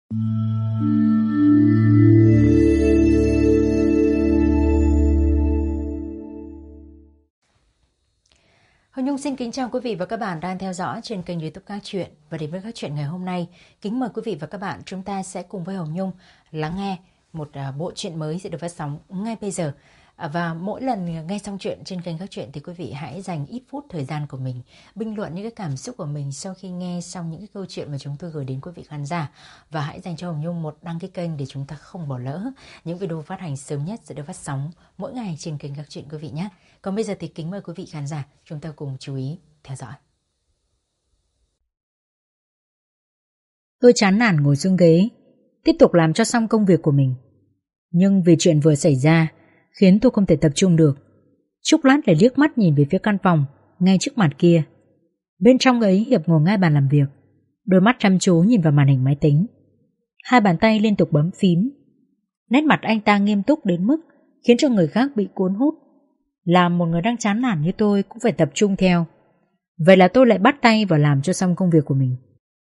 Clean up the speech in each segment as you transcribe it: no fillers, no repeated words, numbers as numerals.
Hồng Nhung xin kính chào quý vị và các bạn đang theo dõi trên kênh YouTube Các Chuyện. Và đến với Các Chuyện ngày hôm nay, kính mời quý vị và các bạn chúng ta sẽ cùng với Hồng Nhung lắng nghe một bộ truyện mới sẽ được phát sóng ngay bây giờ. Và mỗi lần nghe xong chuyện trên kênh Các Chuyện thì quý vị hãy dành ít phút thời gian của mình bình luận những cái cảm xúc của mình sau khi nghe xong những cái câu chuyện mà chúng tôi gửi đến quý vị khán giả. Và hãy dành cho Hồng Nhung một đăng ký kênh để chúng ta không bỏ lỡ những video phát hành sớm nhất sẽ được phát sóng mỗi ngày trên kênh Các Chuyện quý vị nhé. Còn bây giờ thì kính mời quý vị khán giả chúng ta cùng chú ý theo dõi. Tôi chán nản ngồi xuống ghế, tiếp tục làm cho xong công việc của mình. Nhưng vì chuyện vừa xảy ra khiến tôi không thể tập trung được. Chốc lát lại liếc mắt nhìn về phía căn phòng ngay trước mặt kia. Bên trong ấy Hiệp ngồi ngay bàn làm việc, đôi mắt chăm chú nhìn vào màn hình máy tính. Hai bàn tay liên tục bấm phím. Nét mặt anh ta nghiêm túc đến mức khiến cho người khác bị cuốn hút. Làm một người đang chán nản như tôi cũng phải tập trung theo. Vậy là tôi lại bắt tay vào làm cho xong công việc của mình.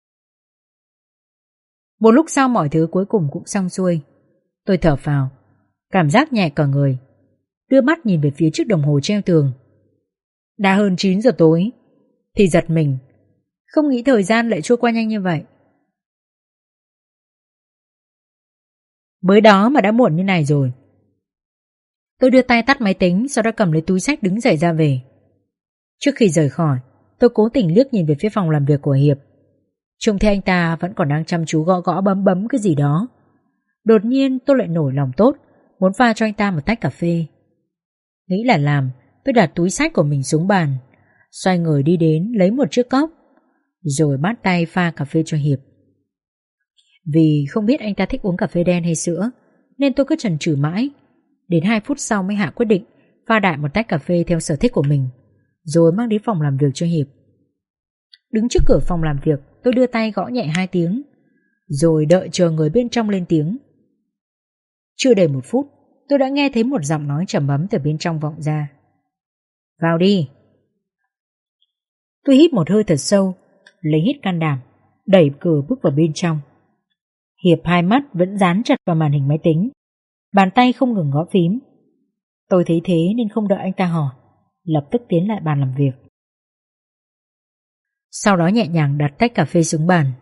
Một lúc sau mọi thứ cuối cùng cũng xong xuôi. Tôi thở phào, cảm giác nhẹ cả người, đưa mắt nhìn về phía chiếc đồng hồ treo tường. Đã hơn 9 giờ tối thì giật mình, không nghĩ thời gian lại trôi qua nhanh như vậy. Mới đó mà đã muộn như này rồi. Tôi đưa tay tắt máy tính, sau đó cầm lấy túi xách đứng dậy ra về. Trước khi rời khỏi, tôi cố tình liếc nhìn về phía phòng làm việc của Hiệp. Trông thấy anh ta vẫn còn đang chăm chú gõ gõ bấm bấm cái gì đó. Đột nhiên tôi lại nổi lòng tốt, muốn pha cho anh ta một tách cà phê. Nghĩ là làm, tôi đặt túi xách của mình xuống bàn, xoay người đi đến lấy một chiếc cốc, rồi bắt tay pha cà phê cho Hiệp. Vì không biết anh ta thích uống cà phê đen hay sữa, nên tôi cứ chần chừ mãi. Đến 2 phút sau mới hạ quyết định pha đại một tách cà phê theo sở thích của mình, rồi mang đến phòng làm việc cho Hiệp. Đứng trước cửa phòng làm việc, tôi đưa tay gõ nhẹ 2 tiếng, rồi đợi chờ người bên trong lên tiếng. Chưa đầy 1 phút, tôi đã nghe thấy một giọng nói trầm ấm từ bên trong vọng ra. Vào đi. Tôi hít một hơi thật sâu, lấy hết can đảm, đẩy cửa bước vào bên trong. Hiệp hai mắt vẫn dán chặt vào màn hình máy tính, bàn tay không ngừng gõ phím. Tôi thấy thế nên không đợi anh ta hỏi, lập tức tiến lại bàn làm việc. Sau đó nhẹ nhàng đặt tách cà phê xuống bàn.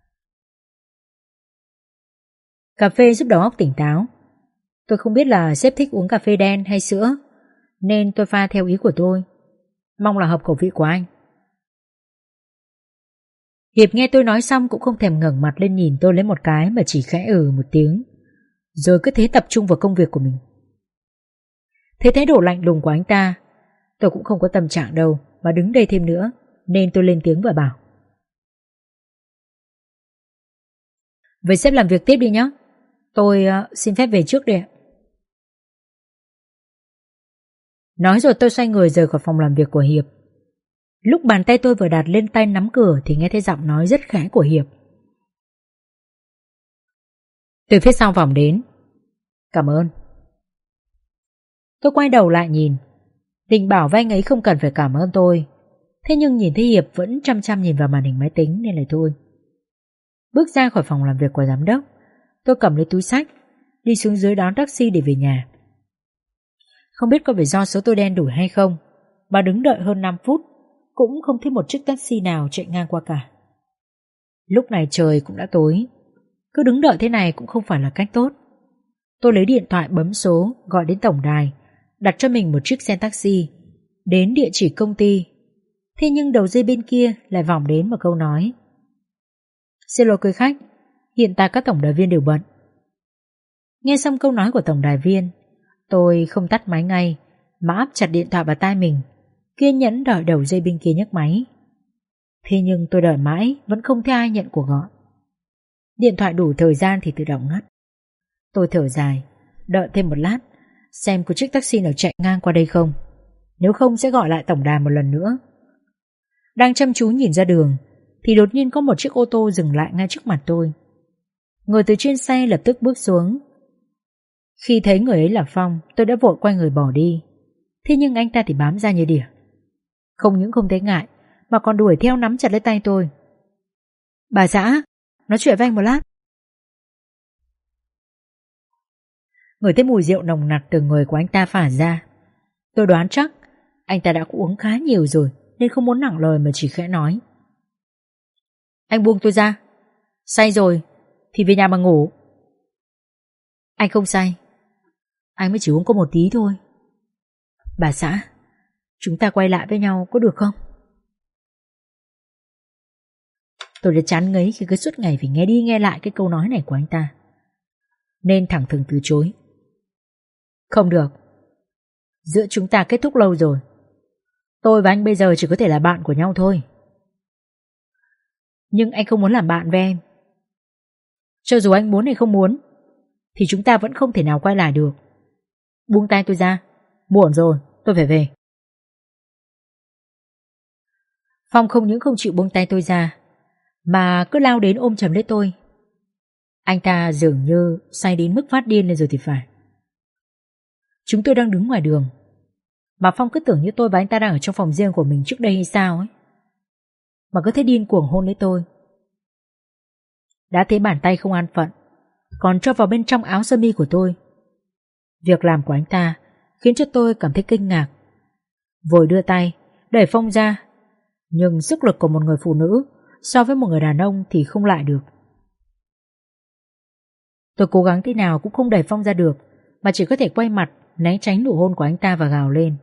Cà phê giúp đầu óc tỉnh táo. Tôi không biết là sếp thích uống cà phê đen hay sữa, nên tôi pha theo ý của tôi, mong là hợp khẩu vị của anh. Hiệp nghe tôi nói xong cũng không thèm ngẩng mặt lên nhìn tôi lấy một cái, mà chỉ khẽ một tiếng, rồi cứ thế tập trung vào công việc của mình. Thấy thái độ lạnh lùng của anh ta, tôi cũng không có tâm trạng đâu mà đứng đây thêm nữa, nên tôi lên tiếng và bảo: Vậy sếp làm việc tiếp đi nhé, tôi xin phép về trước đây ạ. Nói rồi tôi xoay người rời khỏi phòng làm việc của Hiệp. Lúc bàn tay tôi vừa đặt lên tay nắm cửa thì nghe thấy giọng nói rất khẽ của Hiệp. Từ phía sau vòng đến. Cảm ơn. Tôi quay đầu lại nhìn, định bảo với anh ấy không cần phải cảm ơn tôi, thế nhưng nhìn thấy Hiệp vẫn chăm chăm nhìn vào màn hình máy tính nên là thôi. Bước ra khỏi phòng làm việc của giám đốc, tôi cầm lấy túi xách, đi xuống dưới đón taxi để về nhà. Không biết có phải do số tôi đen đủ hay không mà đứng đợi hơn 5 phút cũng không thấy một chiếc taxi nào chạy ngang qua cả. Lúc này trời cũng đã tối, cứ đứng đợi thế này cũng không phải là cách tốt. Tôi lấy điện thoại bấm số gọi đến tổng đài, đặt cho mình một chiếc xe taxi đến địa chỉ công ty. Thế nhưng đầu dây bên kia lại vọng đến một câu nói: Xin lỗi quý khách, hiện tại các tổng đài viên đều bận. Nghe xong câu nói của tổng đài viên, tôi không tắt máy ngay mà áp chặt điện thoại vào tai mình, kiên nhẫn đợi đầu dây bên kia nhấc máy. Thế nhưng tôi đợi mãi vẫn không thấy ai nhận cuộc gọi. Điện thoại đủ thời gian thì tự động ngắt. Tôi thở dài, đợi thêm một lát xem có chiếc taxi nào chạy ngang qua đây không, nếu không sẽ gọi lại tổng đài một lần nữa. Đang chăm chú nhìn ra đường thì đột nhiên có một chiếc ô tô dừng lại ngay trước mặt tôi. Người từ trên xe lập tức bước xuống. Khi thấy người ấy là Phong, tôi đã vội quay người bỏ đi. Thế nhưng anh ta thì bám ra như đỉa. Không những không thấy ngại mà còn đuổi theo nắm chặt lấy tay tôi. Bà xã, nói chuyện với anh một lát. Ngửi thấy mùi rượu nồng nặc từ người của anh ta phả ra. Tôi đoán chắc anh ta đã uống khá nhiều rồi nên không muốn nặng lời mà chỉ khẽ nói: Anh buông tôi ra. Say rồi thì về nhà mà ngủ. Anh không say. Anh mới chỉ uống có một tí thôi. Bà xã, chúng ta quay lại với nhau có được không? Tôi đã chán ngấy khi cứ suốt ngày phải nghe đi nghe lại cái câu nói này của anh ta, nên thẳng thừng từ chối. Không được. Giữa chúng ta kết thúc lâu rồi. Tôi và anh bây giờ chỉ có thể là bạn của nhau thôi. Nhưng anh không muốn làm bạn với em. Cho dù anh muốn hay không muốn thì chúng ta vẫn không thể nào quay lại được. Buông tay tôi ra. Muộn rồi, tôi phải về. Phong không những không chịu buông tay tôi ra mà cứ lao đến ôm chầm lấy tôi. Anh ta dường như say đến mức phát điên lên rồi thì phải. Chúng tôi đang đứng ngoài đường mà Phong cứ tưởng như tôi và anh ta đang ở trong phòng riêng của mình trước đây hay sao ấy, mà cứ thế điên cuồng hôn lấy tôi. Đã thấy bàn tay không an phận còn cho vào bên trong áo sơ mi của tôi. Việc làm của anh ta khiến cho tôi cảm thấy kinh ngạc. Vội đưa tay đẩy Phong ra, nhưng sức lực của một người phụ nữ so với một người đàn ông thì không lại được. Tôi cố gắng thế nào cũng không đẩy Phong ra được, mà chỉ có thể quay mặt né tránh nụ hôn của anh ta và gào lên: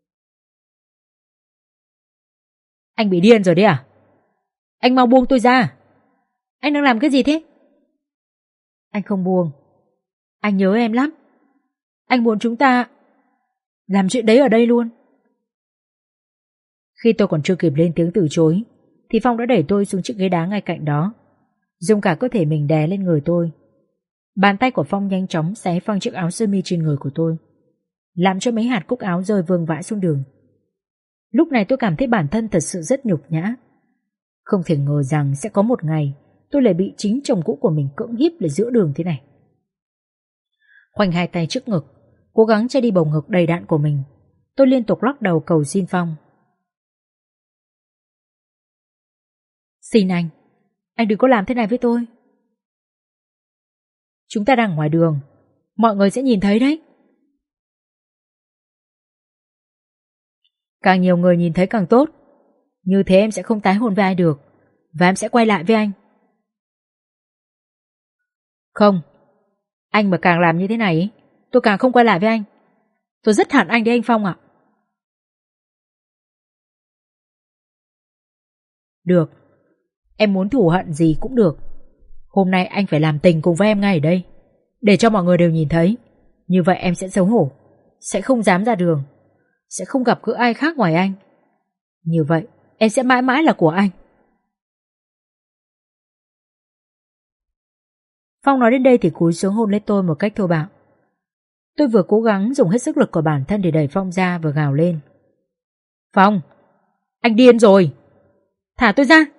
Anh bị điên rồi đấy à? Anh mau buông tôi ra. Anh đang làm cái gì thế? Anh không buông. Anh nhớ em lắm. Anh muốn chúng ta làm chuyện đấy ở đây luôn. Khi tôi còn chưa kịp lên tiếng từ chối thì Phong đã đẩy tôi xuống chiếc ghế đá ngay cạnh đó, dùng cả cơ thể mình đè lên người tôi. Bàn tay của Phong nhanh chóng xé phăng chiếc áo sơ mi trên người của tôi, làm cho mấy hạt cúc áo rơi vương vãi xuống đường. Lúc này tôi cảm thấy bản thân thật sự rất nhục nhã. Không thể ngờ rằng sẽ có một ngày tôi lại bị chính chồng cũ của mình cưỡng hiếp lại giữa đường thế này. Khoanh hai tay trước ngực, cố gắng che đi bầu ngực đầy đạn của mình, tôi liên tục lắc đầu cầu xin Phong: Xin anh đừng có làm thế này với tôi. Chúng ta đang ngoài đường, mọi người sẽ nhìn thấy đấy. Càng nhiều người nhìn thấy càng tốt. Như thế em sẽ không tái hôn với ai được, và em sẽ quay lại với anh. Không, anh mà càng làm như thế này tôi càng không quay lại với anh. Tôi rất hận anh đấy anh Phong ạ. Được, em muốn thù hận gì cũng được. Hôm nay anh phải làm tình cùng với em ngay ở đây, để cho mọi người đều nhìn thấy. Như vậy em sẽ xấu hổ, sẽ không dám ra đường, sẽ không gặp gỡ ai khác ngoài anh. Như vậy em sẽ mãi mãi là của anh. Phong nói đến đây thì cúi xuống hôn lấy tôi một cách thô bạo. Tôi vừa cố gắng dùng hết sức lực của bản thân để đẩy Phong ra, vừa gào lên: Phong, anh điên rồi, thả tôi ra.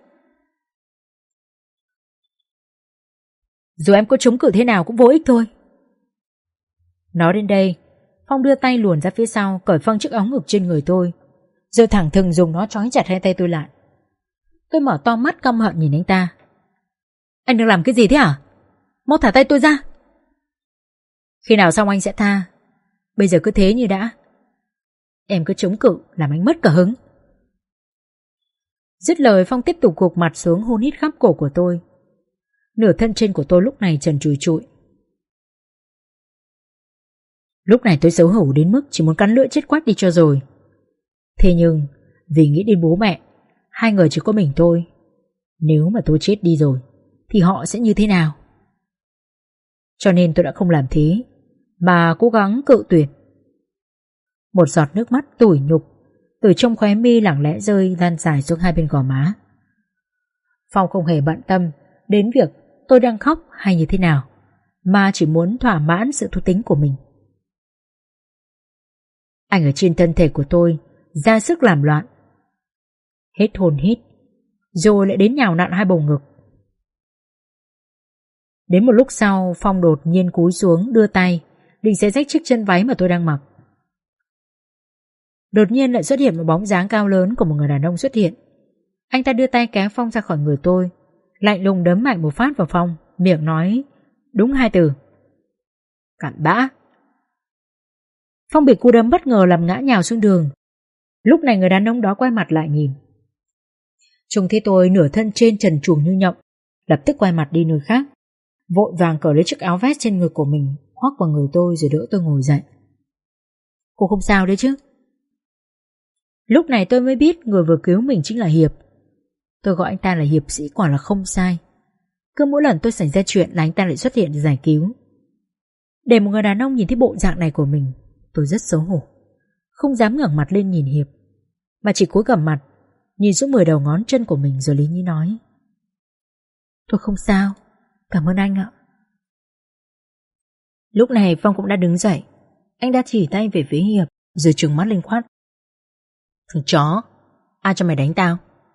Dù em có chống cự thế nào cũng vô ích thôi. Nói đến đây, Phong đưa tay luồn ra phía sau, cởi phăng chiếc áo ngực trên người tôi, rồi thẳng thừng dùng nó trói chặt hai tay tôi lại. Tôi mở to mắt căm hận nhìn anh ta. Anh đang làm cái gì thế hả? Mau thả tay tôi ra. Khi nào xong anh sẽ tha. Bây giờ cứ thế như đã. Em cứ chống cự làm anh mất cả hứng. Dứt lời, Phong tiếp tục gục mặt xuống hôn hít khắp cổ của tôi. Nửa thân trên của tôi lúc này trần trụi trụi. Lúc này tôi xấu hổ đến mức chỉ muốn cắn lưỡi chết quách đi cho rồi. Thế nhưng vì nghĩ đến bố mẹ, hai người chỉ có mình tôi, nếu mà tôi chết đi rồi thì họ sẽ như thế nào? Cho nên tôi đã không làm thế, mà cố gắng cự tuyệt. Một giọt nước mắt tủi nhục từ trong khóe mi lặng lẽ rơi lan dài xuống hai bên gò má. Phong không hề bận tâm đến việc tôi đang khóc hay như thế nào, mà chỉ muốn thỏa mãn sự thú tính của mình. Anh ở trên thân thể của tôi ra sức làm loạn, hết hồn hít, rồi lại đến nhào nặn hai bầu ngực. Đến một lúc sau, Phong đột nhiên cúi xuống đưa tay định xé rách chiếc chân váy mà tôi đang mặc. Đột nhiên lại xuất hiện một bóng dáng cao lớn của một người đàn ông xuất hiện. Anh ta đưa tay kéo Phong ra khỏi người tôi, lạnh lùng đấm mạnh một phát vào Phong, miệng nói đúng hai từ: cặn bã. Phong bị cú đấm bất ngờ làm ngã nhào xuống đường. Lúc này người đàn ông đó quay mặt lại nhìn. Trông thấy tôi nửa thân trên trần truồng như nhộng, lập tức quay mặt đi nơi khác, vội vàng cởi lấy chiếc áo vest trên ngực của mình khoác vào người tôi rồi đỡ tôi ngồi dậy. Cô không sao đấy chứ? Lúc này tôi mới biết người vừa cứu mình chính là Hiệp. Tôi gọi anh ta là Hiệp sĩ quả là không sai. Cứ mỗi lần tôi xảy ra chuyện là anh ta lại xuất hiện để giải cứu. Để một người đàn ông nhìn thấy bộ dạng này của mình, tôi rất xấu hổ, không dám ngẩng mặt lên nhìn Hiệp, mà chỉ cúi gằm mặt nhìn xuống 10 đầu ngón chân của mình rồi lý nhí nói: Tôi không sao, cảm ơn anh ạ. Lúc này Phong cũng đã đứng dậy. Anh đã chỉ tay về phía Hiệp rồi trừng mắt lên quát: Thằng chó, ai cho mày đánh tao?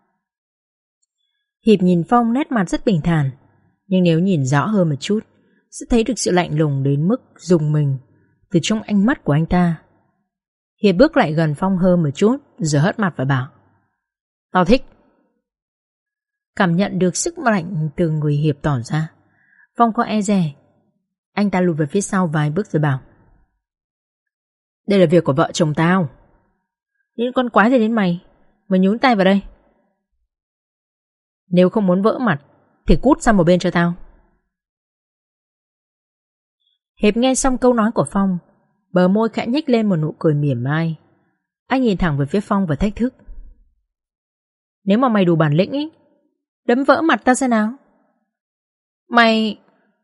Hiệp nhìn Phong nét mặt rất bình thản, nhưng nếu nhìn rõ hơn một chút sẽ thấy được sự lạnh lùng đến mức rùng mình từ trong ánh mắt của anh ta. Hiệp bước lại gần Phong hơn một chút rồi hất mặt và bảo: Tao thích. Cảm nhận được sức lạnh từ người Hiệp tỏ ra, Phong có e dè. Anh ta lùi về phía sau vài bước rồi bảo: Đây là việc của vợ chồng tao. Những con quái gì đến mày mà nhún tay vào đây? Nếu không muốn vỡ mặt thì cút sang một bên cho tao. Hiệp nghe xong câu nói của Phong, bờ môi khẽ nhếch lên một nụ cười mỉa mai. Anh nhìn thẳng về phía Phong và thách thức: Nếu mà mày đủ bản lĩnh ý, đấm vỡ mặt tao xem nào. Mày...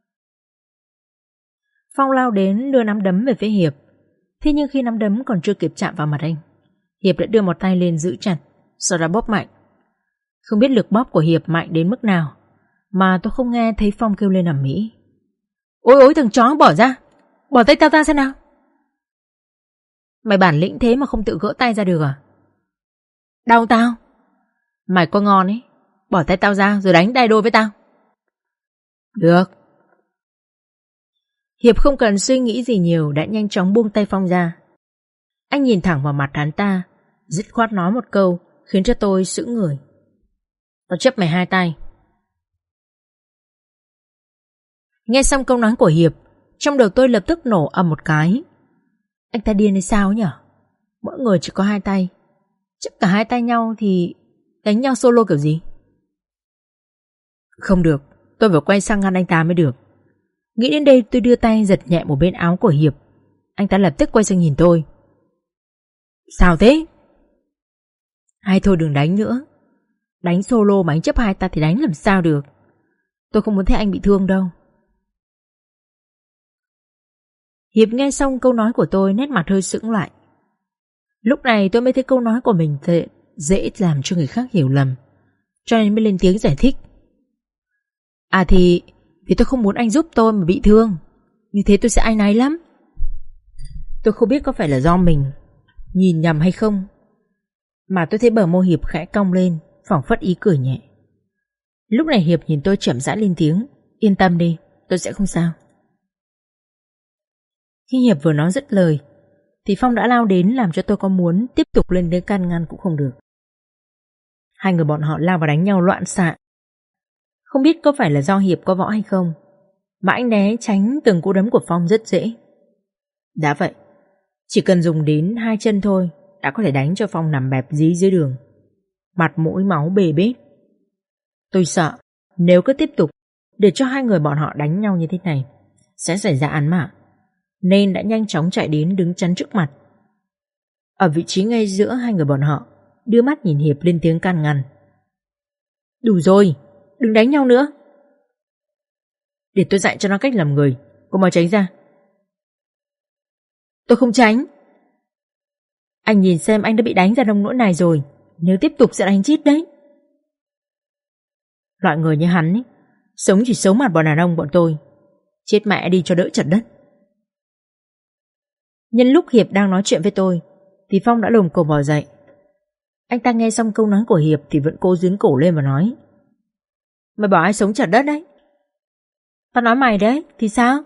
Phong lao đến đưa nắm đấm về phía Hiệp. Thế nhưng khi nắm đấm còn chưa kịp chạm vào mặt anh, Hiệp đã đưa một tay lên giữ chặt, sau đó bóp mạnh. Không biết lực bóp của Hiệp mạnh đến mức nào mà tôi không nghe thấy Phong kêu lên ầm ĩ: Ôi ôi thằng chó, bỏ ra, bỏ tay tao ra xem nào. Mày bản lĩnh thế mà không tự gỡ tay ra được à? Đau tao. Mày có ngon ấy, bỏ tay tao ra rồi đánh tay đôi với tao. Được. Hiệp không cần suy nghĩ gì nhiều đã nhanh chóng buông tay Phong ra. Anh nhìn thẳng vào mặt hắn ta, dứt khoát nói một câu khiến cho tôi sững người: Tao chấp mày 2 tay. Nghe xong câu nói của Hiệp, trong đầu tôi lập tức nổ ầm một cái. Anh ta điên hay sao nhỉ? Mỗi người chỉ có 2 tay, chấp cả 2 tay nhau thì đánh nhau solo kiểu gì? Không được, tôi phải quay sang ngăn anh ta mới được. Nghĩ đến đây tôi đưa tay giật nhẹ một bên áo của Hiệp. Anh ta lập tức quay sang nhìn tôi: Sao thế? Hay thôi đừng đánh nữa. Đánh solo mà anh chấp 2 tay thì đánh làm sao được. Tôi không muốn thấy anh bị thương đâu. Hiệp nghe xong câu nói của tôi, nét mặt hơi sững lại. Lúc này tôi mới thấy câu nói của mình dễ làm cho người khác hiểu lầm, cho nên mới lên tiếng giải thích: À thì tôi không muốn anh giúp tôi mà bị thương. Như thế tôi sẽ áy náy lắm. Tôi không biết có phải là do mình nhìn nhầm hay không, mà tôi thấy bờ môi Hiệp khẽ cong lên, phảng phất ý cười nhẹ. Lúc này Hiệp nhìn tôi chậm rãi lên tiếng: Yên tâm đi, tôi sẽ không sao. Khi Hiệp vừa nói dứt lời thì Phong đã lao đến, làm cho tôi có muốn tiếp tục lên đến can ngăn cũng không được. Hai người bọn họ lao vào đánh nhau loạn xạ. Không biết có phải là do Hiệp có võ hay không mà anh né tránh từng cú đấm của Phong rất dễ. Đã vậy, chỉ cần dùng đến 2 chân thôi đã có thể đánh cho Phong nằm bẹp dí dưới đường, mặt mũi máu bê bết. Tôi sợ nếu cứ tiếp tục để cho hai người bọn họ đánh nhau như thế này sẽ xảy ra án mạng, nên đã nhanh chóng chạy đến đứng chắn trước mặt. Ở vị trí ngay giữa hai người bọn họ, đưa mắt nhìn Hiệp lên tiếng can ngăn: Đủ rồi, đừng đánh nhau nữa. Để tôi dạy cho nó cách làm người. Cô mau tránh ra. Tôi không tránh. Anh nhìn xem anh đã bị đánh ra nông nỗi này rồi, nếu tiếp tục sẽ đánh chết đấy. Loại người như hắn ấy, sống chỉ xấu mặt bọn đàn ông bọn tôi. Chết mẹ đi cho đỡ chật đất. Nhân lúc Hiệp đang nói chuyện với tôi thì Phong đã lồm cồm bò dậy. Anh ta nghe xong câu nói của Hiệp thì vẫn cố giương cổ lên và nói: Mày bảo ai sống chật đất đấy? Tao nói mày đấy, thì sao?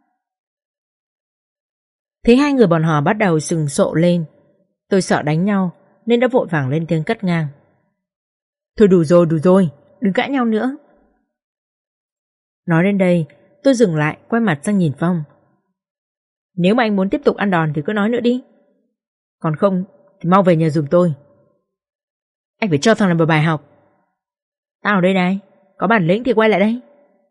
Thấy hai người bọn họ bắt đầu sừng sộ lên, tôi sợ đánh nhau nên đã vội vàng lên tiếng cắt ngang: Thôi đủ rồi, đừng cãi nhau nữa. Nói đến đây tôi dừng lại, quay mặt sang nhìn Phong. Nếu mà anh muốn tiếp tục ăn đòn thì cứ nói nữa đi. Còn không thì mau về nhà giùm tôi. Anh phải cho thằng này một bài học. Tao ở đây này, có bản lĩnh thì quay lại đây.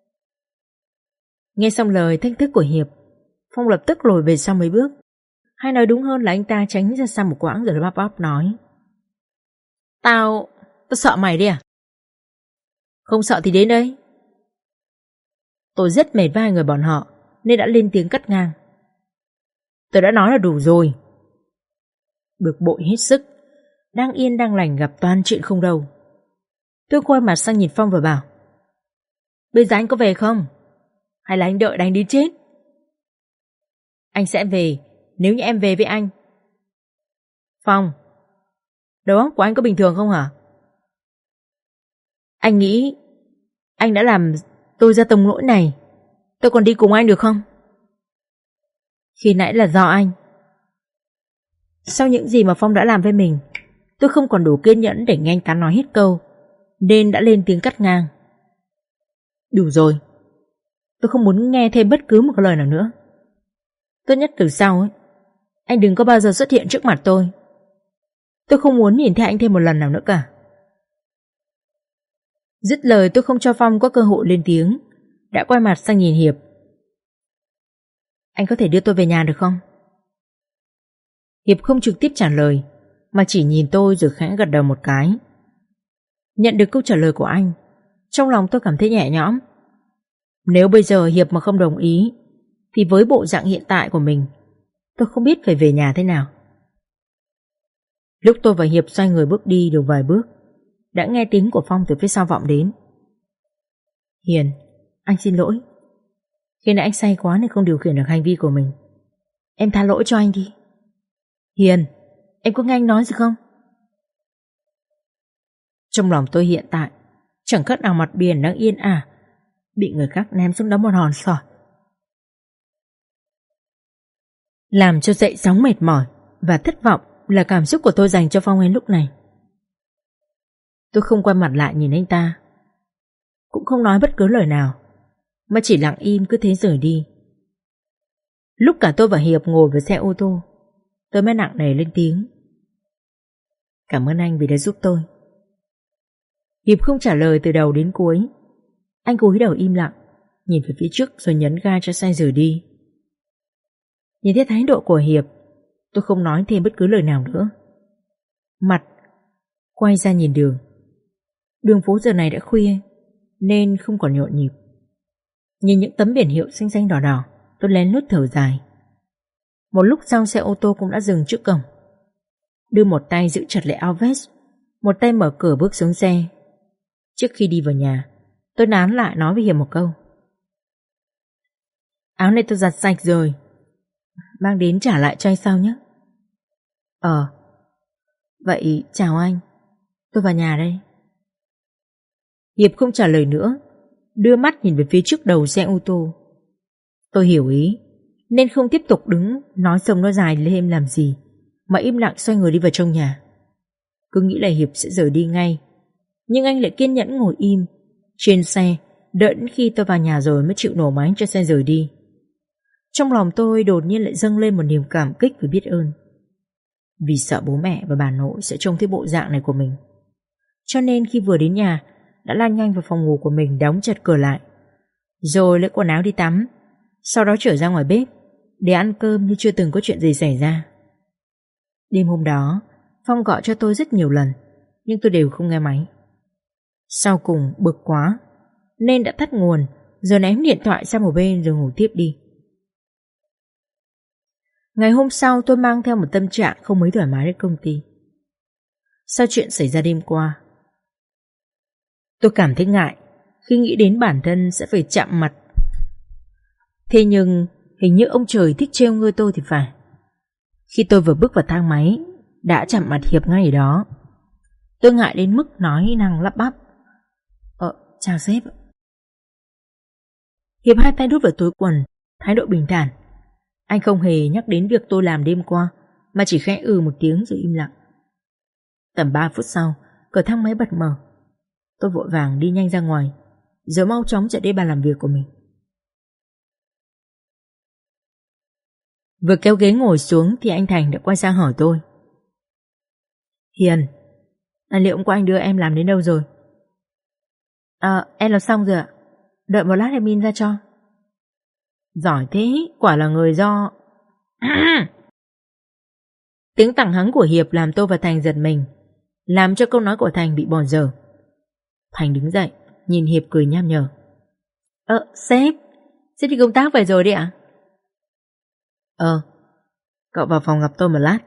Nghe xong lời thách thức của Hiệp, Phong lập tức lùi về sau mấy bước. Hay nói đúng hơn là anh ta tránh ra sau một quãng rồi bắp bắp nói: Tao sợ mày đi à? Không sợ thì đến đây. Tôi rất mệt với hai người bọn họ nên đã lên tiếng cắt ngang: Tôi đã nói là đủ rồi. Bực bội hết sức, đang yên đang lành gặp toàn chuyện không đâu. Tôi quay mặt sang nhìn Phong và bảo: Bây giờ anh có về không? Hay là anh đợi đánh đi chết? Anh sẽ về nếu như em về với anh. Phong, đầu óc của anh có bình thường không hả? Anh nghĩ anh đã làm tôi ra tông lỗi này, tôi còn đi cùng anh được không? Khi nãy là do anh. Sau những gì mà Phong đã làm với mình, tôi không còn đủ kiên nhẫn để nghe anh ta nói hết câu, nên đã lên tiếng cắt ngang: Đủ rồi, tôi không muốn nghe thêm bất cứ một lời nào nữa. Tốt nhất từ sau ấy, anh đừng có bao giờ xuất hiện trước mặt tôi. Tôi không muốn nhìn thấy anh thêm một lần nào nữa cả. Dứt lời tôi không cho Phong có cơ hội lên tiếng, đã quay mặt sang nhìn Hiệp. Anh có thể đưa tôi về nhà được không? Hiệp không trực tiếp trả lời, mà chỉ nhìn tôi rồi khẽ gật đầu một cái. Nhận được câu trả lời của anh, trong lòng tôi cảm thấy nhẹ nhõm. Nếu bây giờ Hiệp mà không đồng ý, thì với bộ dạng hiện tại của mình, tôi không biết phải về nhà thế nào. Lúc tôi và Hiệp xoay người bước đi được vài bước, đã nghe tiếng của Phong từ phía sau vọng đến: Hiền, anh xin lỗi. Khi nãy anh say quá nên không điều khiển được hành vi của mình. Em tha lỗi cho anh đi. Hiền, em có nghe anh nói gì không? Trong lòng tôi hiện tại chẳng khác nào mặt biển đang yên ả, bị người khác ném xuống đó một hòn sỏi, làm cho dậy sóng mệt mỏi và thất vọng là cảm xúc của tôi dành cho Phong Anh lúc này. Tôi không quay mặt lại nhìn anh ta, cũng không nói bất cứ lời nào, mà chỉ lặng im cứ thế rời đi. Lúc cả tôi và Hiệp ngồi vào xe ô tô, tôi mới nặng nề lên tiếng: Cảm ơn anh vì đã giúp tôi. Hiệp không trả lời từ đầu đến cuối. Anh cúi đầu im lặng, nhìn về phía trước rồi nhấn ga cho xe rời đi. Nhìn thấy thái độ của Hiệp, tôi không nói thêm bất cứ lời nào nữa. Mặt quay ra nhìn đường. Đường phố giờ này đã khuya nên không còn nhộn nhịp. Nhìn những tấm biển hiệu xanh xanh đỏ đỏ, tôi lén lút thở dài. Một lúc sau xe ô tô cũng đã dừng trước cổng. Đưa một tay giữ chặt lại áo vest, một tay mở cửa bước xuống xe. Trước khi đi vào nhà, tôi nán lại nói với Hiệp một câu: Áo này tôi giặt sạch rồi, mang đến trả lại cho anh sau nhé. Vậy chào anh, tôi vào nhà đây. Hiệp không trả lời nữa, đưa mắt nhìn về phía trước đầu xe ô tô. Tôi hiểu ý, nên không tiếp tục đứng nói sông nói dài lên làm gì, mà im lặng xoay người đi vào trong nhà. Cứ nghĩ là Hiệp sẽ rời đi ngay, nhưng anh lại kiên nhẫn ngồi im trên xe, đợi đến khi tôi vào nhà rồi mới chịu nổ máy cho xe rời đi. Trong lòng tôi đột nhiên lại dâng lên một niềm cảm kích và biết ơn. Vì sợ bố mẹ và bà nội sẽ trông thấy bộ dạng này của mình, cho nên khi vừa đến nhà đã lao nhanh vào phòng ngủ của mình, đóng chặt cửa lại, rồi lấy quần áo đi tắm, sau đó trở ra ngoài bếp để ăn cơm như chưa từng có chuyện gì xảy ra. Đêm hôm đó Phong gọi cho tôi rất nhiều lần, nhưng tôi đều không nghe máy. Sau cùng bực quá nên đã tắt nguồn, rồi ném điện thoại sang một bên rồi ngủ tiếp đi. Ngày hôm sau tôi mang theo một tâm trạng không mấy thoải mái đến công ty. Sau chuyện xảy ra đêm qua, tôi cảm thấy ngại khi nghĩ đến bản thân sẽ phải chạm mặt. Thế nhưng hình như ông trời thích trêu ngươi tôi thì phải. Khi tôi vừa bước vào thang máy, đã chạm mặt Hiệp ngay ở đó. Tôi ngại đến mức nói năng lắp bắp: Chào sếp. Hiệp hai tay đút vào túi quần, thái độ bình thản. Anh không hề nhắc đến việc tôi làm đêm qua, mà chỉ khẽ một tiếng rồi im lặng. Tầm 3 phút sau, cửa thang máy bật mở. Tôi vội vàng đi nhanh ra ngoài, rồi mau chóng chạy đến bàn làm việc của mình. Vừa kéo ghế ngồi xuống thì anh Thành đã quay sang hỏi tôi. Hiền, tài liệu của anh đưa em làm đến đâu rồi? Em làm xong rồi ạ. Đợi một lát em in ra cho. Giỏi thế, quả là người do... Tiếng tằng hắng của Hiệp làm tôi và Thành giật mình, làm cho câu nói của Thành bị bỏ dở. Thành đứng dậy, nhìn Hiệp cười nham nhở. Sếp đi công tác về rồi đi ạ? Cậu vào phòng gặp tôi một lát.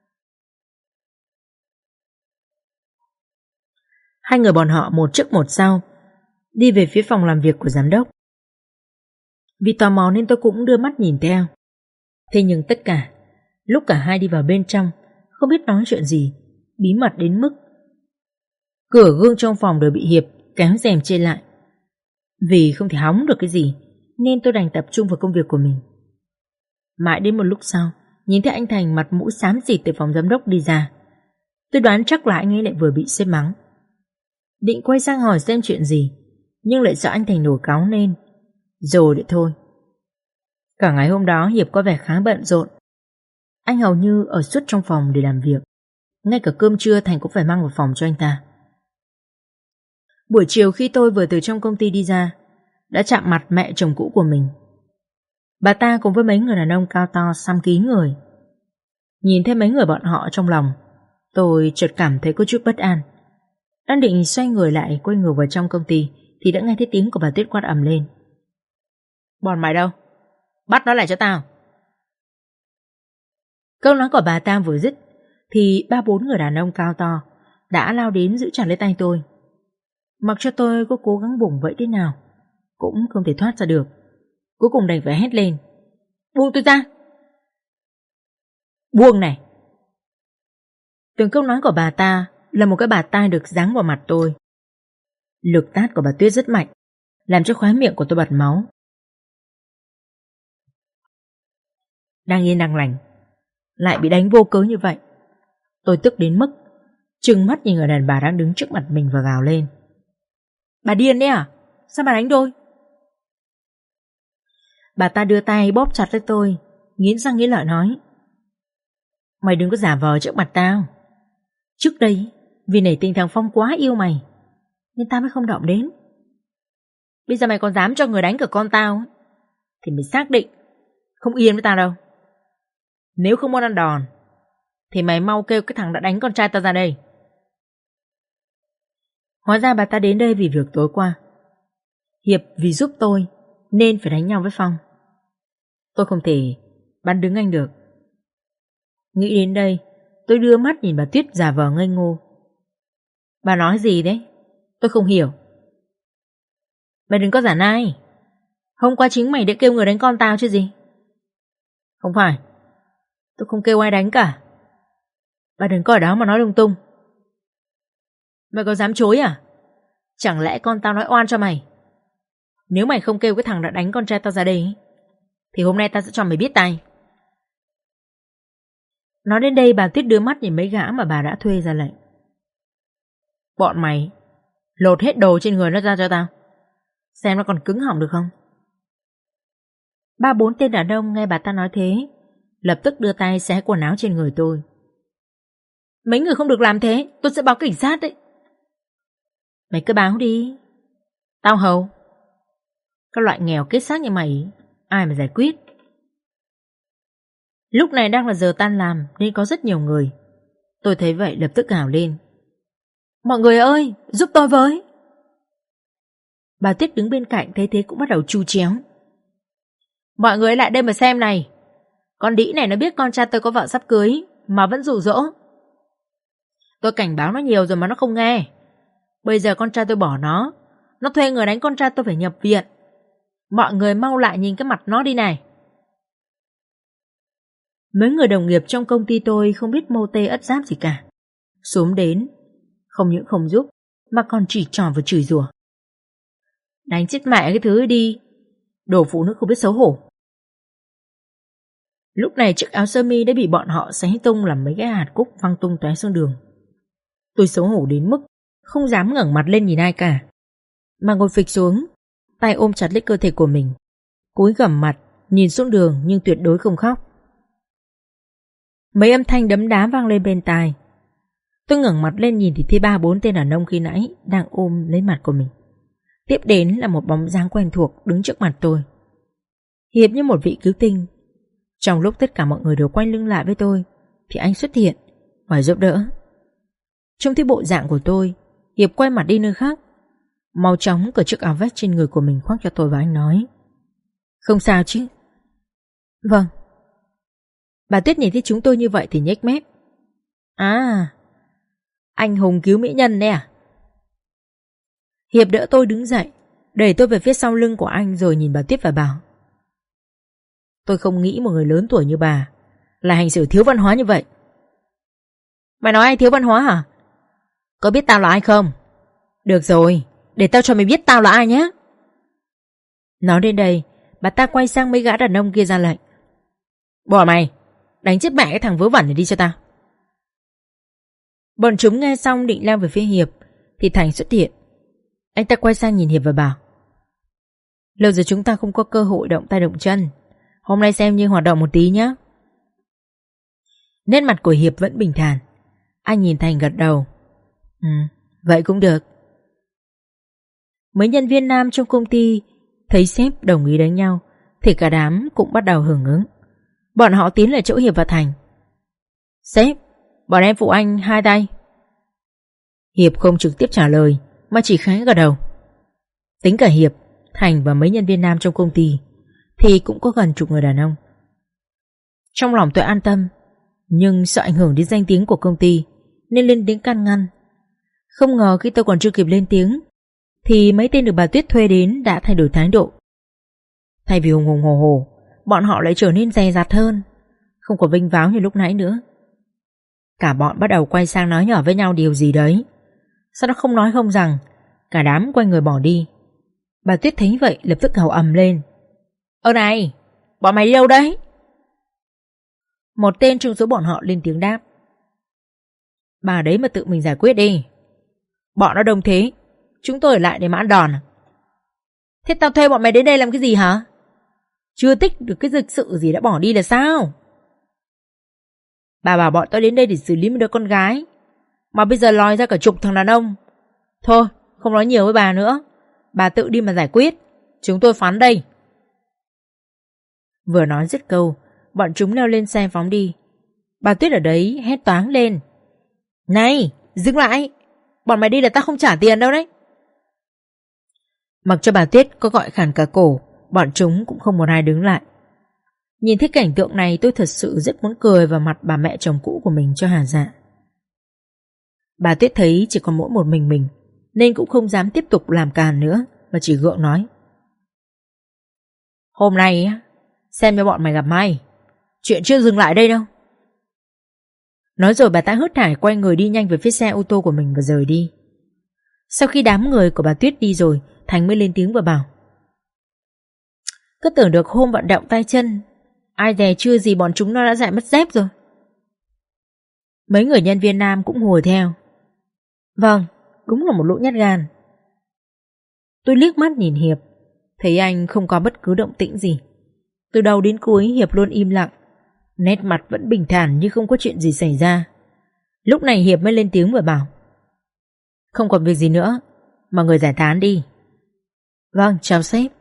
Hai người bọn họ một trước một sau đi về phía phòng làm việc của giám đốc. Vì tò mò nên tôi cũng đưa mắt nhìn theo. Thế nhưng tất cả, lúc cả hai đi vào bên trong, không biết nói chuyện gì, bí mật đến mức cửa gương trong phòng đều bị Hiệp kéo rèm trên lại. Vì không thể hóng được cái gì nên tôi đành tập trung vào công việc của mình. Mãi đến một lúc sau, nhìn thấy anh Thành mặt mũi xám xịt từ phòng giám đốc đi ra. Tôi đoán chắc là anh ấy lại vừa bị sếp mắng. Định quay sang hỏi xem chuyện gì, nhưng lại sợ anh Thành nổi cáu nên rồi để thôi. Cả ngày hôm đó Hiệp có vẻ khá bận rộn. Anh hầu như ở suốt trong phòng để làm việc. Ngay cả cơm trưa Thành cũng phải mang vào phòng cho anh ta. Buổi chiều khi tôi vừa từ trong công ty đi ra, đã chạm mặt mẹ chồng cũ của mình. Bà ta cùng với mấy người đàn ông cao to xăm kín người. Nhìn thấy mấy người bọn họ trong lòng, tôi chợt cảm thấy có chút bất an. Đang định xoay người lại quay ngược vào trong công ty thì đã nghe thấy tiếng của bà Tuyết quát ầm lên. Bọn mày đâu? Bắt nó lại cho tao. Câu nói của bà ta vừa dứt thì 3-4 người đàn ông cao to đã lao đến giữ chặt lấy tay tôi. Mặc cho tôi có cố gắng vùng vẫy thế nào cũng không thể thoát ra được. Cuối cùng đành phải hét lên. Buông tôi ra. Buông này. Từng câu nói của bà ta là một cái bạt tai được giáng vào mặt tôi. Lực tát của bà Tuyết rất mạnh, làm cho khóe miệng của tôi bật máu. Đang yên đang lành lại bị đánh vô cớ như vậy. Tôi tức đến mức trừng mắt nhìn người đàn bà đang đứng trước mặt mình và gào lên. Bà điên đấy à? Sao bà đánh tôi? Bà ta đưa tay bóp chặt lấy tôi, nghiến răng nghiến lợi nói. Mày đừng có giả vờ trước mặt tao. Trước đây vì nể tình thằng Phong quá yêu mày nên tao mới không động đến. Bây giờ mày còn dám cho người đánh cả con tao thì mày xác định không yên với tao đâu. Nếu không muốn ăn đòn thì mày mau kêu cái thằng đã đánh con trai tao ra đây. Hóa ra bà ta đến đây vì việc tối qua. Hiệp vì giúp tôi nên phải đánh nhau với Phong. Tôi không thể bắn đứng anh được. Nghĩ đến đây, tôi đưa mắt nhìn bà Tuyết giả vờ ngây ngô. Bà nói gì đấy? Tôi không hiểu. Mày đừng có giả nai. Hôm qua chính mày đã kêu người đánh con tao chứ gì. Không phải, tôi không kêu ai đánh cả. Bà đừng có ở đó mà nói lung tung. Mày có dám chối à? Chẳng lẽ con tao nói oan cho mày? Nếu mày không kêu cái thằng đã đánh con trai tao ra đây thì hôm nay tao sẽ cho mày biết tay. Nói đến đây bà Tuyết đưa mắt nhìn mấy gã mà bà đã thuê ra lệnh. Bọn mày lột hết đồ trên người nó ra cho tao, xem nó còn cứng họng được không. 3-4 tên đàn ông nghe bà ta nói thế lập tức đưa tay xé quần áo trên người tôi. Mấy người không được làm thế, tôi sẽ báo cảnh sát đấy. Mày cứ báo đi. Tao hầu. Các loại nghèo kết xác như mày ai mà giải quyết. Lúc này đang là giờ tan làm nên có rất nhiều người. Tôi thấy vậy lập tức gào lên. Mọi người ơi, giúp tôi với. Bà Tuyết đứng bên cạnh thấy thế cũng bắt đầu chu chéo. Mọi người lại đây mà xem này. Con đĩ này nó biết con trai tôi có vợ sắp cưới mà vẫn dụ dỗ. Tôi cảnh báo nó nhiều rồi mà nó không nghe. Bây giờ con trai tôi bỏ nó thuê người đánh con trai tôi phải nhập viện. Mọi người mau lại nhìn cái mặt nó đi này. Mấy người đồng nghiệp trong công ty tôi không biết mô tê ất giáp gì cả. Xúm đến, không những không giúp mà còn chỉ trỏ và chửi rủa. Đánh chết mẹ cái thứ ấy đi, đồ phụ nữ không biết xấu hổ. Lúc này chiếc áo sơ mi đã bị bọn họ xé tung làm mấy cái hạt cúc văng tung tóe xuống đường. Tôi xấu hổ đến mức không dám ngẩng mặt lên nhìn ai cả, mà ngồi phịch xuống, tay ôm chặt lấy cơ thể của mình, cúi gằm mặt nhìn xuống đường nhưng tuyệt đối không khóc. Mấy âm thanh đấm đá vang lên bên tai. Tôi ngẩng mặt lên nhìn thì thấy 3-4 tên đàn ông khi nãy đang ôm lấy mặt của mình. Tiếp đến là một bóng dáng quen thuộc đứng trước mặt tôi. Hiệp như một vị cứu tinh. Trong lúc tất cả mọi người đều quay lưng lại với tôi thì anh xuất hiện và giúp đỡ. Trông thấy bộ dạng của tôi, Hiệp quay mặt đi nơi khác, mau chóng cởi chiếc áo vest trên người của mình khoác cho tôi và anh nói: "Không sao chứ?" "Vâng." Bà Tuyết nhìn thấy chúng tôi như vậy thì nhếch mép: "À, anh hùng cứu mỹ nhân đấy à?" Hiệp đỡ tôi đứng dậy, đẩy tôi về phía sau lưng của anh rồi nhìn bà Tuyết và bảo: "Tôi không nghĩ một người lớn tuổi như bà là hành xử thiếu văn hóa như vậy." "Mày nói ai thiếu văn hóa hả? Có biết tao là ai không?" "Được rồi, để tao cho mày biết tao là ai nhé." Nói đến đây, bà ta quay sang mấy gã đàn ông kia ra lệnh: "Bỏ mày, đánh chết mẹ cái thằng vớ vẩn này đi cho tao." Bọn chúng nghe xong định lao về phía Hiệp thì Thành xuất hiện. Anh ta quay sang nhìn Hiệp và bảo: "Lâu giờ chúng ta không có cơ hội động tay động chân, hôm nay xem như hoạt động một tí nhé." Nét mặt của Hiệp vẫn bình thản. Anh nhìn Thành gật đầu: "Vậy cũng được." Mấy nhân viên nam trong công ty thấy sếp đồng ý đánh nhau thì cả đám cũng bắt đầu hưởng ứng. Bọn họ tiến lại chỗ Hiệp và Thành: "Sếp, bọn em phụ anh 2 tay." Hiệp không trực tiếp trả lời mà chỉ khẽ gật đầu. Tính cả Hiệp, Thành và mấy nhân viên nam trong công ty thì cũng có gần chục người đàn ông. Trong lòng tôi an tâm, nhưng sợ ảnh hưởng đến danh tiếng của công ty nên lên tiếng can ngăn. Không ngờ khi tôi còn chưa kịp lên tiếng thì mấy tên được bà Tuyết thuê đến đã thay đổi thái độ. Thay vì hùng hùng hồ hồ, bọn họ lại trở nên dè dặt hơn, không còn vênh váo như lúc nãy nữa. Cả bọn bắt đầu quay sang nói nhỏ với nhau điều gì đấy. Sau đó không nói không rằng, cả đám quay người bỏ đi. Bà Tuyết thấy vậy lập tức gào ầm lên: "Ơ này, bọn mày đi đâu đấy?" Một tên trong số bọn họ lên tiếng đáp: "Bà đấy mà tự mình giải quyết đi. Bọn nó đông thế, chúng tôi ở lại để mà ăn đòn à? Thế tao thuê bọn mày đến đây làm cái gì hả? Chưa tích được cái dịch sự gì đã bỏ đi là sao? Bà bảo bọn tôi đến đây để xử lý một đứa con gái, mà bây giờ lòi ra cả chục thằng đàn ông. Thôi, không nói nhiều với bà nữa, bà tự đi mà giải quyết, chúng tôi phán đây." Vừa nói dứt câu, bọn chúng leo lên xe phóng đi. Bà Tuyết ở đấy hét toáng lên: "Này, dừng lại, bọn mày đi là tao không trả tiền đâu đấy." Mặc cho bà Tuyết có gọi khản cả cổ, bọn chúng cũng không một ai đứng lại. Nhìn thấy cảnh tượng này tôi thật sự rất muốn cười vào mặt bà mẹ chồng cũ của mình cho hả dạ. Bà Tuyết thấy chỉ còn mỗi một mình nên cũng không dám tiếp tục làm càn nữa, mà chỉ gượng nói: "Hôm nay xem cho bọn mày gặp may, chuyện chưa dừng lại đây đâu." Nói rồi bà ta hớt hải quay người đi nhanh về phía xe ô tô của mình và rời đi. Sau khi đám người của bà Tuyết đi rồi, Thành mới lên tiếng và bảo: "Cứ tưởng được hôm vận động tay chân, ai dè chưa gì bọn chúng nó đã dại mất dép rồi." Mấy người nhân viên nam cũng hùa theo: "Vâng, đúng là một lũ nhát gan." Tôi liếc mắt nhìn Hiệp, thấy anh không có bất cứ động tĩnh gì. Từ đầu đến cuối Hiệp luôn im lặng, nét mặt vẫn bình thản như không có chuyện gì xảy ra. Lúc này Hiệp mới lên tiếng và bảo: "Không còn việc gì nữa, mọi người giải tán đi." "Vâng, chào sếp."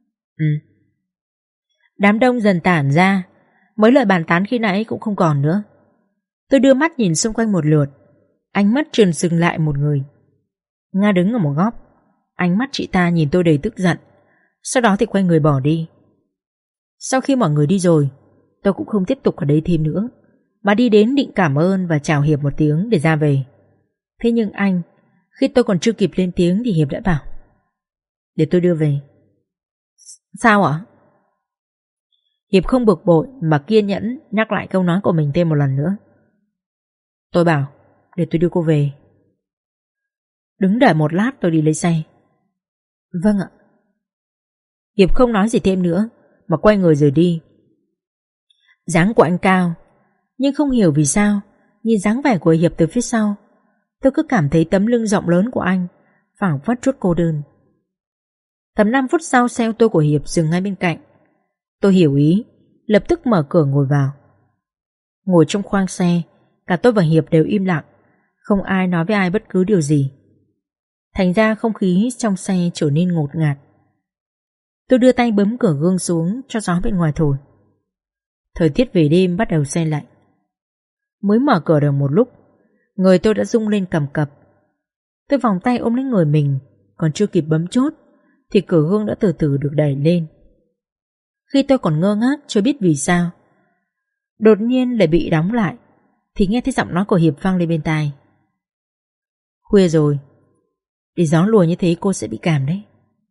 Đám đông dần tản ra, mấy lời bàn tán khi nãy cũng không còn nữa. Tôi đưa mắt nhìn xung quanh một lượt, ánh mắt trườn dừng lại một người. Nga đứng ở một góc, ánh mắt chị ta nhìn tôi đầy tức giận, sau đó thì quay người bỏ đi. Sau khi mọi người đi rồi, tôi cũng không tiếp tục ở đây thêm nữa, mà đi đến định cảm ơn và chào Hiệp một tiếng để ra về. Thế nhưng anh, khi tôi còn chưa kịp lên tiếng thì Hiệp đã bảo: "Để tôi đưa về." "Sao ạ?" Hiệp không bực bội mà kiên nhẫn nhắc lại câu nói của mình thêm một lần nữa. Tôi bảo: "Để tôi đưa cô về." Đứng đợi một lát tôi đi lấy xe. "Vâng ạ." Hiệp không nói gì thêm nữa mà quay người rời đi. Dáng của anh cao, nhưng không hiểu vì sao nhìn dáng vẻ của Hiệp từ phía sau, tôi cứ cảm thấy tấm lưng rộng lớn của anh phảng phất chút cô đơn. Tầm 5 phút sau xe ô tô của Hiệp dừng ngay bên cạnh. Tôi hiểu ý, lập tức mở cửa ngồi vào. Ngồi trong khoang xe, cả tôi và Hiệp đều im lặng, không ai nói với ai bất cứ điều gì. Thành ra không khí trong xe trở nên ngột ngạt. Tôi đưa tay bấm cửa gương xuống cho gió bên ngoài thổi. Thời tiết về đêm bắt đầu se lạnh. Mới mở cửa được một lúc, người tôi đã rung lên cầm cập. Tôi vòng tay ôm lấy người mình, còn chưa kịp bấm chốt thì cửa gương đã từ từ được đẩy lên. Khi tôi còn ngơ ngác chưa biết vì sao, đột nhiên lại bị đóng lại, thì nghe thấy giọng nói của Hiệp vang lên bên tai. Khuya rồi, để gió lùa như thế cô sẽ bị cảm đấy.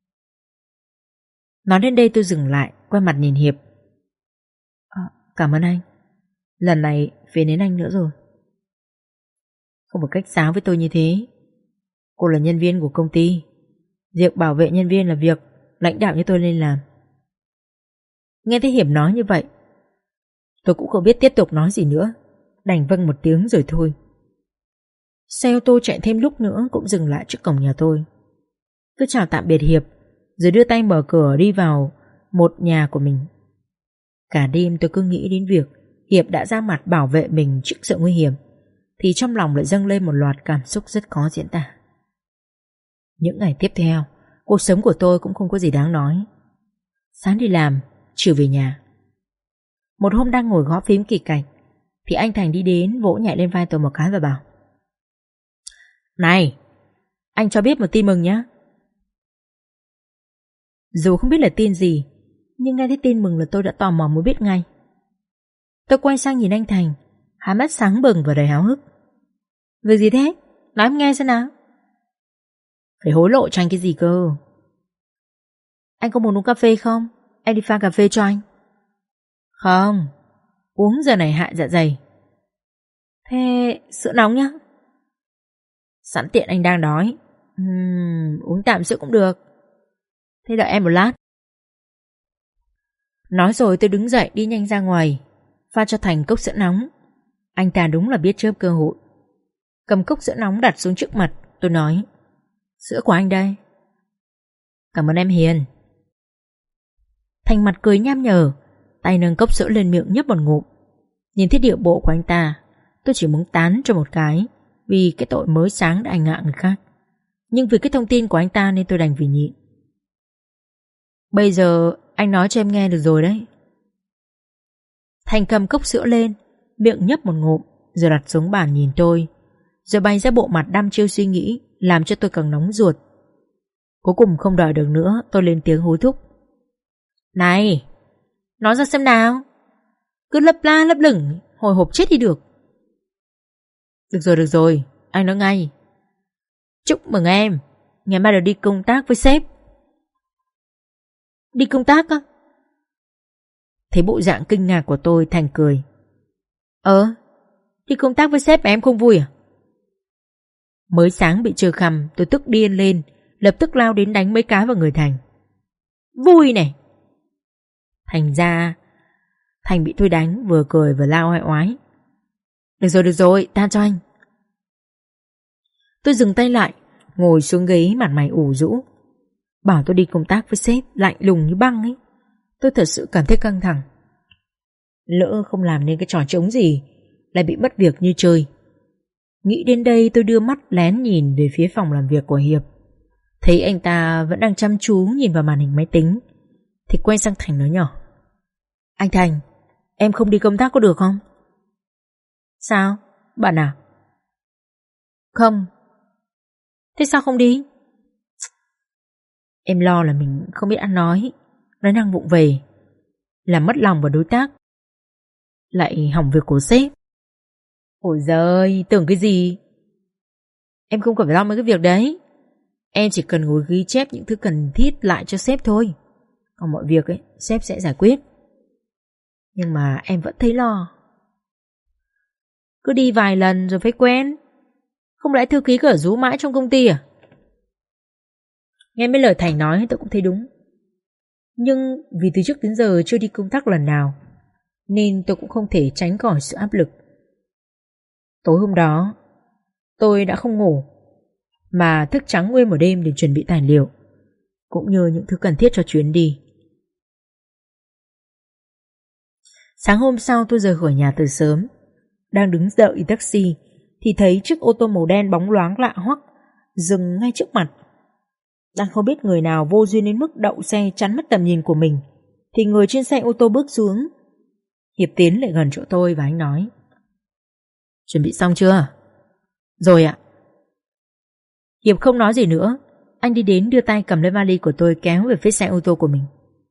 Nói đến đây tôi dừng lại, quay mặt nhìn Hiệp. Cảm ơn anh. Lần này phiền đến anh nữa rồi. Không một cách sáo với tôi như thế. Cô là nhân viên của công ty, việc bảo vệ nhân viên là việc lãnh đạo như tôi nên làm. Nghe thấy Hiệp nói như vậy, tôi cũng không biết tiếp tục nói gì nữa, đành vâng một tiếng rồi thôi. Xe ô tô chạy thêm lúc nữa cũng dừng lại trước cổng nhà tôi. Tôi chào tạm biệt Hiệp, rồi đưa tay mở cửa đi vào một nhà của mình. Cả đêm tôi cứ nghĩ đến việc Hiệp đã ra mặt bảo vệ mình trước sự nguy hiểm, thì trong lòng lại dâng lên một loạt cảm xúc rất khó diễn tả. Những ngày tiếp theo, cuộc sống của tôi cũng không có gì đáng nói. Sáng đi làm, chiều về nhà. Một hôm đang ngồi gõ phím kỳ cạch, thì anh Thành đi đến vỗ nhẹ lên vai tôi một cái và bảo: Này, anh cho biết một tin mừng nhé. Dù không biết là tin gì, nhưng nghe thấy tin mừng là tôi đã tò mò muốn biết ngay. Tôi quay sang nhìn anh Thành, hai mắt sáng bừng và đầy háo hức. Việc gì thế? Nói em nghe xem nào. Phải hối lộ cho anh cái gì cơ? Anh có muốn uống cà phê không? Em đi pha cà phê cho anh. Không, uống giờ này hại dạ dày. Thế sữa nóng nhá. Sẵn tiện anh đang đói. Uống tạm sữa cũng được. Thế đợi em một lát. Nói rồi tôi đứng dậy đi nhanh ra ngoài, pha cho Thành cốc sữa nóng. Anh ta đúng là biết chớp cơ hội. Cầm cốc sữa nóng đặt xuống trước mặt, tôi nói: Sữa của anh đây. Cảm ơn em Hiền. Thành mặt cười nham nhở, tay nâng cốc sữa lên miệng nhấp một ngụm. Nhìn thấy điệu bộ của anh ta, tôi chỉ muốn tán cho một cái, vì cái tội mới sáng đã hành hạ người khác. Nhưng vì cái thông tin của anh ta nên tôi đành vì nhịn. Bây giờ anh nói cho em nghe được rồi đấy. Thành cầm cốc sữa lên, miệng nhấp một ngụm, rồi đặt xuống bàn nhìn tôi, rồi bày ra bộ mặt đăm chiêu suy nghĩ, làm cho tôi càng nóng ruột. Cuối cùng không đợi được nữa, tôi lên tiếng hối thúc: Này, nói ra xem nào. Cứ lấp la lấp lửng, hồi hộp chết đi được. Được rồi, anh nói ngay. Chúc mừng em, ngày mai được đi công tác với sếp. Đi công tác á? Thấy bộ dạng kinh ngạc của tôi, Thành cười. Đi công tác với sếp mà em không vui à? Mới sáng bị trơ khằm, tôi tức điên lên, lập tức lao đến đánh mấy cái vào người Thành. Vui này. Thành ra Thành bị tôi đánh, vừa cười vừa lao oai oái. Được rồi, tha cho anh. Tôi dừng tay lại, ngồi xuống ghế, mặt mày ủ rũ. Bảo tôi đi công tác với sếp lạnh lùng như băng ấy, tôi thật sự cảm thấy căng thẳng. Lỡ không làm nên cái trò trống gì, lại bị mất việc như chơi. Nghĩ đến đây tôi đưa mắt lén nhìn về phía phòng làm việc của Hiệp. Thấy anh ta vẫn đang chăm chú nhìn vào màn hình máy tính, thì quay sang Thành nói nhỏ: Anh Thành, em không đi công tác có được không? Sao? Bạn à? Không. Thế sao không đi? Em lo là mình không biết ăn nói năng vụng về, làm mất lòng vào đối tác, lại hỏng việc của sếp. Ôi giời, tưởng cái gì? Em không cần phải lo mấy cái việc đấy. Em chỉ cần ngồi ghi chép những thứ cần thiết lại cho sếp thôi. Còn mọi việc ấy, sếp sẽ giải quyết. Nhưng mà em vẫn thấy lo. Cứ đi vài lần rồi phải quen. Không lẽ thư ký cứ ở rú mãi trong công ty à? Nghe mấy lời Thành nói tôi cũng thấy đúng. Nhưng vì từ trước đến giờ chưa đi công tác lần nào, nên tôi cũng không thể tránh khỏi sự áp lực. Tối hôm đó tôi đã không ngủ, mà thức trắng nguyên một đêm để chuẩn bị tài liệu, cũng như những thứ cần thiết cho chuyến đi. Sáng hôm sau tôi rời khỏi nhà từ sớm, Đang đứng đợi taxi thì thấy chiếc ô tô màu đen bóng loáng lạ hoắc dừng ngay trước mặt. Đang không biết người nào vô duyên đến mức đậu xe chắn mất tầm nhìn của mình thì người trên xe ô tô bước xuống. Hiệp tiến lại gần chỗ tôi và anh nói: "Chuẩn bị xong chưa?" "Rồi ạ." Hiệp không nói gì nữa. Anh đi đến đưa tay cầm lấy vali của tôi kéo về phía xe ô tô của mình.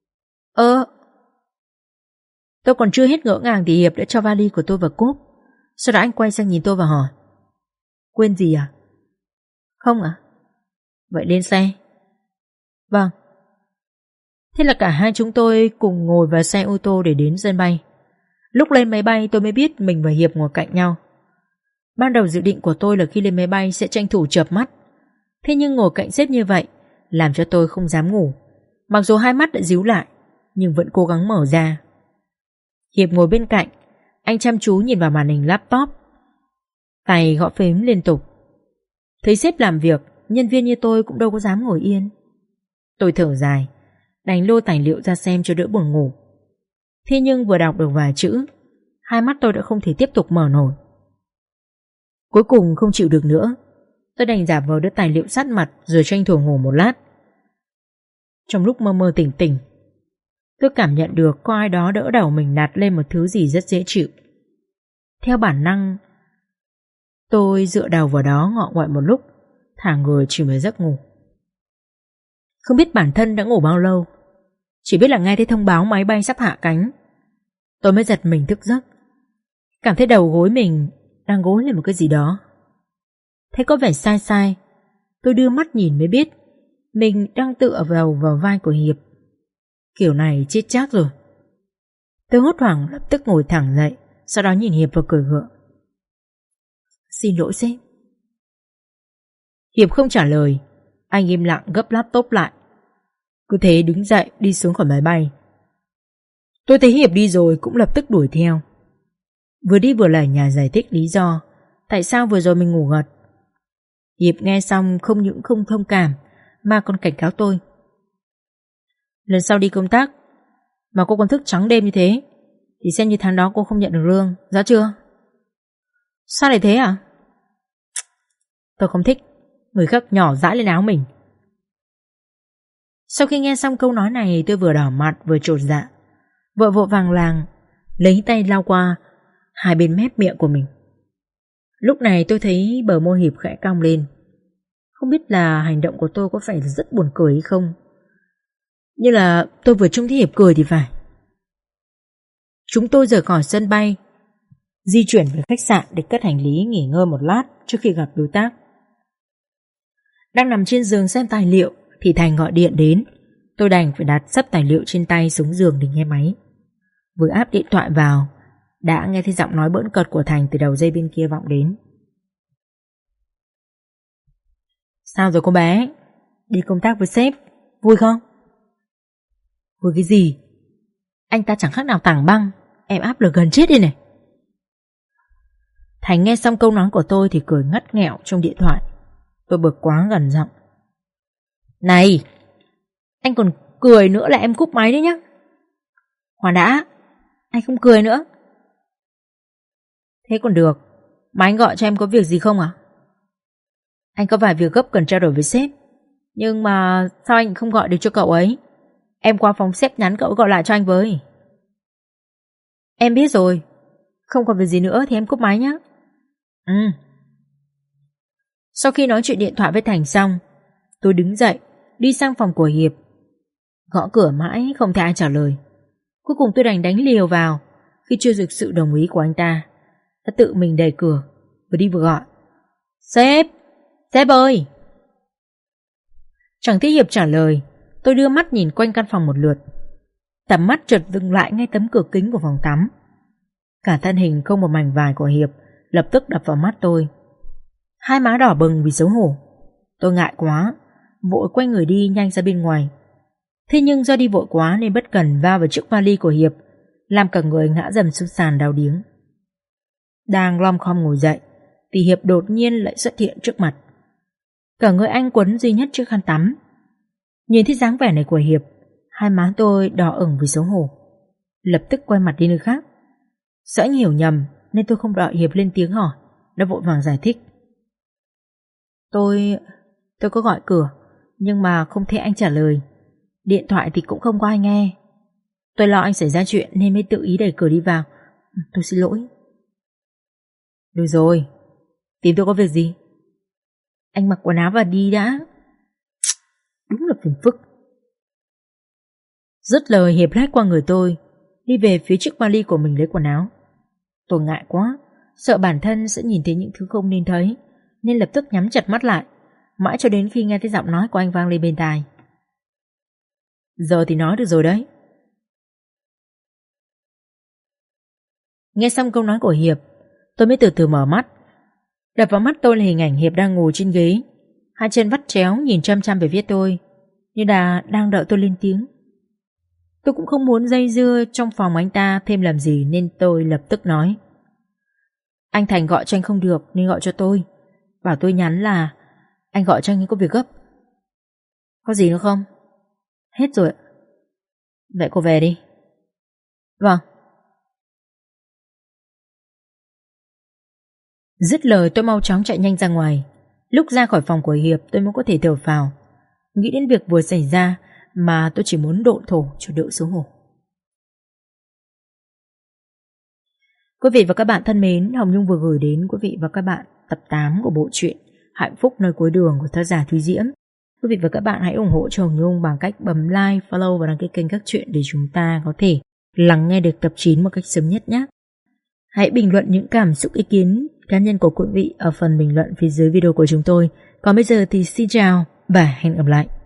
Tôi còn chưa hết ngỡ ngàng thì Hiệp đã cho vali của tôi vào cốp. Sau đó anh quay sang nhìn tôi và hỏi: "Quên gì à?" "Không ạ." "Vậy lên xe." "Vâng." Thế là cả hai chúng tôi cùng ngồi vào xe ô tô để đến sân bay. Lúc lên máy bay tôi mới biết mình và Hiệp ngồi cạnh nhau. Ban đầu dự định của tôi là khi lên máy bay sẽ tranh thủ chợp mắt. Thế nhưng ngồi cạnh sếp như vậy làm cho tôi không dám ngủ. Mặc dù hai mắt đã díu lại nhưng vẫn cố gắng mở ra. Hiệp ngồi bên cạnh, anh chăm chú nhìn vào màn hình laptop, tay gõ phím liên tục. Thấy sếp làm việc, nhân viên như tôi cũng đâu có dám ngồi yên. Tôi thở dài, đành lôi tài liệu ra xem cho đỡ buồn ngủ. Thế nhưng vừa đọc được vài chữ, hai mắt tôi đã không thể tiếp tục mở nổi. Cuối cùng không chịu được nữa, tôi đành giả vờ đưa tài liệu sát mặt rồi tranh thủ ngủ một lát. Trong lúc mơ mơ tỉnh tỉnh, tôi cảm nhận được có ai đó đỡ đầu mình nạt lên một thứ gì rất dễ chịu. Theo bản năng, tôi dựa đầu vào đó ngọ ngoại một lúc, thả người chìm vào giấc ngủ. Không biết bản thân đã ngủ bao lâu, chỉ biết là nghe thấy thông báo máy bay sắp hạ cánh, tôi mới giật mình thức giấc. Cảm thấy đầu gối mình đang gối lên một cái gì đó. Thấy có vẻ sai sai, tôi đưa mắt nhìn mới biết mình đang tựa vào vai của Hiệp. Kiểu này chết chắc rồi. Tôi hốt hoảng lập tức ngồi thẳng dậy, sau đó nhìn Hiệp và cười gượng: "Xin lỗi sếp." Hiệp không trả lời. Anh im lặng gấp laptop lại, cứ thế đứng dậy đi xuống khỏi máy bay. Tôi thấy Hiệp đi rồi cũng lập tức đuổi theo. Vừa đi vừa lải nhải giải thích lý do tại sao vừa rồi mình ngủ gật. Hiệp nghe xong không những không thông cảm mà còn cảnh cáo tôi: "Lần sau đi công tác mà cô còn thức trắng đêm như thế thì xem như tháng đó cô không nhận được lương, rõ chưa?" "Sao lại thế à?" Tôi không thích người khác nhỏ dãi lên áo mình. Sau khi nghe xong câu nói này, tôi vừa đỏ mặt vừa chột dạ, vội vội vàng làng lấy tay lau qua hai bên mép miệng của mình. Lúc này tôi thấy bờ môi Hiệp khẽ cong lên. Không biết là hành động của tôi có phải rất buồn cười hay không, như là tôi vừa trông thấy Hiệp cười thì phải. Chúng tôi rời khỏi sân bay, di chuyển về khách sạn để cất hành lý nghỉ ngơi một lát trước khi gặp đối tác. Đang nằm trên giường xem tài liệu thì Thành gọi điện đến. Tôi đành phải đặt sấp tài liệu trên tay xuống giường để nghe máy. Vừa áp điện thoại vào, đã nghe thấy giọng nói bỡn cợt của Thành từ đầu dây bên kia vọng đến: "Sao rồi cô bé? Đi công tác với sếp, vui không?" "Vui cái gì? Anh ta chẳng khác nào tảng băng, em áp lực gần chết đi này." Thành nghe xong câu nói của tôi thì cười ngắt nghẹo trong điện thoại. Tôi bực quá gần giọng: "Này, anh còn cười nữa là em cúp máy đấy nhá." "Khoan đã, anh không cười nữa." "Thế còn được, mà anh gọi cho em có việc gì không à?" "Anh có vài việc gấp cần trao đổi với sếp. Nhưng mà sao anh không gọi được cho cậu ấy? Em qua phòng sếp nhắn cậu gọi lại cho anh với." "Em biết rồi, không còn việc gì nữa thì em cúp máy nhá." Sau khi nói chuyện điện thoại với Thành xong, tôi đứng dậy đi sang phòng của Hiệp. Gõ cửa mãi không thấy ai trả lời. Cuối cùng tôi đành đánh liều vào. Khi chưa được sự đồng ý của anh ta, đã tự mình đẩy cửa, vừa đi vừa gọi: "Sếp, sếp ơi!" Chẳng thấy Hiệp trả lời. Tôi đưa mắt nhìn quanh căn phòng một lượt. Tầm mắt chợt dừng lại ngay tấm cửa kính của phòng tắm. Cả thân hình không một mảnh vải của Hiệp lập tức đập vào mắt tôi. Hai má đỏ bừng vì xấu hổ. Tôi ngại quá, vội quay người đi nhanh ra bên ngoài. Thế nhưng do đi vội quá nên bất cẩn va vào chiếc vali của Hiệp, làm cả người ngã dầm xuống sàn đau điếng. Đang lom khom ngồi dậy thì Hiệp đột nhiên lại xuất hiện trước mặt. Cả người anh quấn duy nhất chiếc khăn tắm. Nhìn thấy dáng vẻ này của Hiệp, hai má tôi đỏ ửng vì xấu hổ. Lập tức quay mặt đi nơi khác. Sợ anh hiểu nhầm, nên tôi không đợi Hiệp lên tiếng hỏi, đã vội vàng giải thích. Tôi có gọi cửa, nhưng mà không thấy anh trả lời. Điện thoại thì cũng không có ai nghe. Tôi lo anh xảy ra chuyện nên mới tự ý đẩy cửa đi vào. Tôi xin lỗi. Được rồi, tìm tôi có việc gì? Anh mặc quần áo và đi đã. Đúng là phiền phức. Dứt lời, Hiệp lách qua người tôi, đi về phía chiếc vali của mình lấy quần áo. Tôi ngại quá, sợ bản thân sẽ nhìn thấy những thứ không nên thấy, nên lập tức nhắm chặt mắt lại, mãi cho đến khi nghe thấy giọng nói của anh vang lên bên tai. Giờ thì nói được rồi đấy. Nghe xong câu nói của Hiệp, tôi mới từ từ mở mắt. Đập vào mắt tôi là hình ảnh Hiệp đang ngồi trên ghế, hai chân vắt chéo nhìn chăm chăm về phía tôi, như là đang đợi tôi lên tiếng. Tôi cũng không muốn dây dưa trong phòng anh ta thêm làm gì, nên tôi lập tức nói. Anh Thành gọi cho anh không được nên gọi cho tôi, bảo tôi nhắn là anh gọi cho anh ấy có việc gấp. Có gì nữa không? Hết rồi ạ. Vậy cô về đi. Vâng. Dứt lời tôi mau chóng chạy nhanh ra ngoài. Lúc ra khỏi phòng của Hiệp tôi mới có thể thở phào. Nghĩ đến việc vừa xảy ra mà tôi chỉ muốn độn thổ cho đỡ xấu hổ. Quý vị và các bạn thân mến, Hồng Nhung vừa gửi đến quý vị và các bạn tập 8 của bộ truyện Hạnh Phúc Nơi Cuối Đường của tác giả Thúy Diễm. Quý vị và các bạn hãy ủng hộ cho Hồng Nhung bằng cách bấm like, follow và đăng ký kênh các truyện để chúng ta có thể lắng nghe được tập 9 một cách sớm nhất nhé. Hãy bình luận những cảm xúc ý kiến cá nhân của quý vị ở phần bình luận phía dưới video của chúng tôi. Còn bây giờ thì xin chào và hẹn gặp lại.